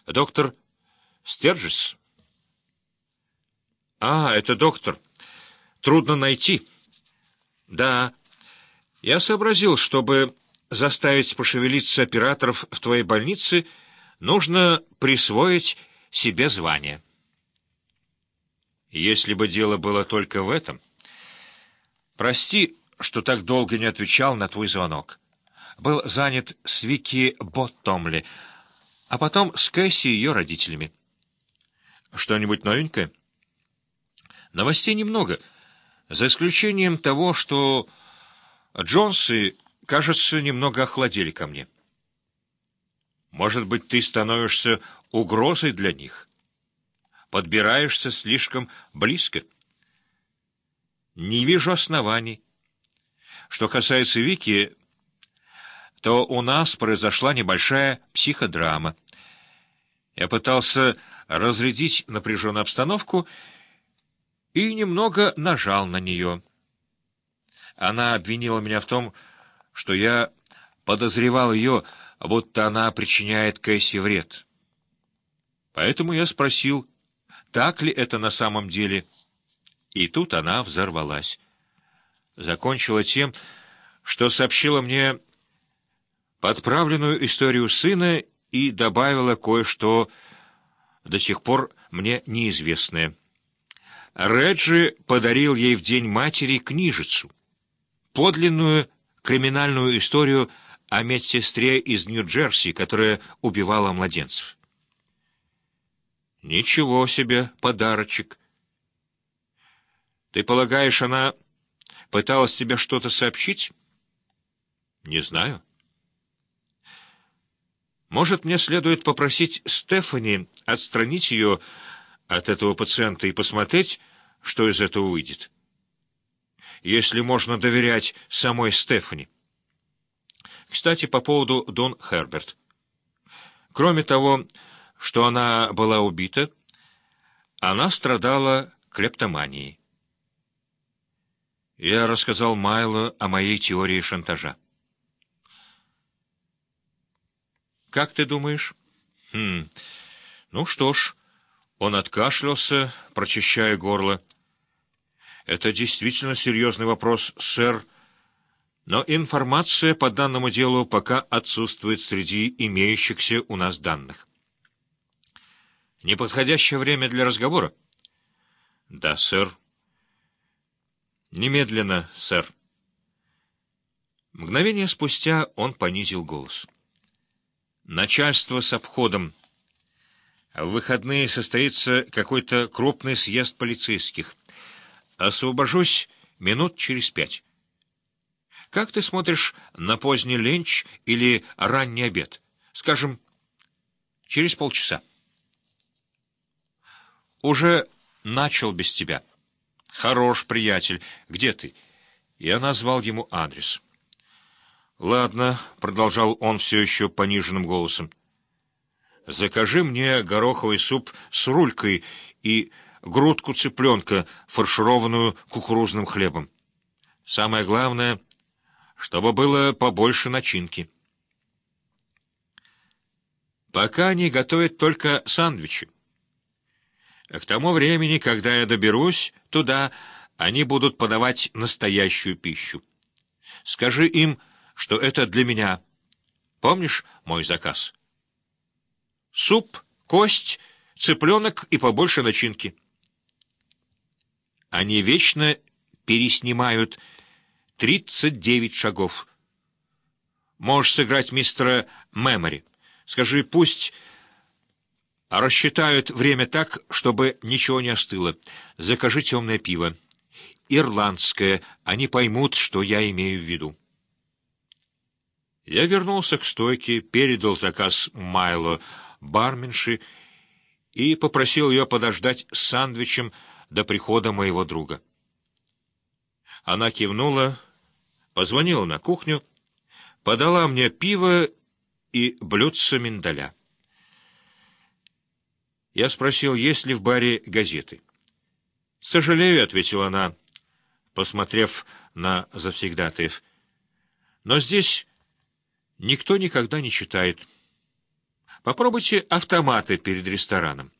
Доктор Стерджес? А, это доктор. Трудно найти. Да, я сообразил, чтобы заставить пошевелиться операторов в твоей больнице, нужно присвоить себе звание. Если бы дело было только в этом... Прости, что так долго не отвечал на твой звонок. Был занят с Вики Боттомли, а потом с Кэсси и ее родителями. Что-нибудь новенькое? Новостей немного, за исключением того, что Джонсы, кажется, немного охладели ко мне. Может быть, ты становишься угрозой для них? Подбираешься слишком близко? Не вижу оснований. Что касается Вики, то у нас произошла небольшая психодрама. Я пытался разрядить напряженную обстановку и немного нажал на нее. Она обвинила меня в том, что я подозревал ее, будто она причиняет Кэсси вред. Поэтому я спросил, так ли это на самом деле. И тут она взорвалась. Закончила тем, что сообщила мне подправленную историю сына и добавила кое-что до сих пор мне неизвестное. Реджи подарил ей в День матери книжицу, подлинную криминальную историю о медсестре из Нью-Джерси, которая убивала младенцев. Ничего себе подарочек! Ты полагаешь, она пыталась тебе что-то сообщить? Не знаю. Может, мне следует попросить Стефани отстранить ее от этого пациента и посмотреть, что из этого выйдет? Если можно доверять самой Стефани. Кстати, по поводу Дон Херберт. Кроме того, что она была убита, она страдала клептоманией. Я рассказал Майлу о моей теории шантажа. Как ты думаешь? Ну что ж, он откашлялся, прочищая горло. Это действительно серьезный вопрос, сэр, но информация по данному делу пока отсутствует среди имеющихся у нас данных. Неподходящее время для разговора? Да, сэр. Немедленно, сэр. Мгновение спустя он понизил голос. Начальство с обходом. В выходные состоится какой-то крупный съезд полицейских. Освобожусь минут через 5. Как ты смотришь на поздний ленч или ранний обед? Скажем, через полчаса. Уже начал без тебя. Хорош, приятель. Где ты? Я назвал ему адрес. Ладно, продолжал он все еще пониженным голосом. Закажи мне гороховый суп с рулькой и грудку цыпленка, фаршированную кукурузным хлебом. Самое главное, чтобы было побольше начинки. Пока они готовят только сэндвичи. К тому времени, когда я доберусь туда, они будут подавать настоящую пищу. Скажи им, что это для меня. Помнишь мой заказ? Суп, кость, цыпленок и побольше начинки. Они вечно переснимают 39 шагов. Можешь сыграть мистера Мемори. Скажи, пусть рассчитают время так, чтобы ничего не остыло. Закажи темное пиво. Ирландское. Они поймут, что я имею в виду. Я вернулся к стойке, передал заказ Майло барменши и попросил ее подождать с сэндвичем до прихода моего друга. Она кивнула, позвонила на кухню, подала мне пиво и блюдце миндаля. Я спросил, есть ли в баре газеты. «Сожалею», — ответила она, посмотрев на завсегдатаев. «Но здесь никто никогда не читает. Попробуйте автоматы перед рестораном.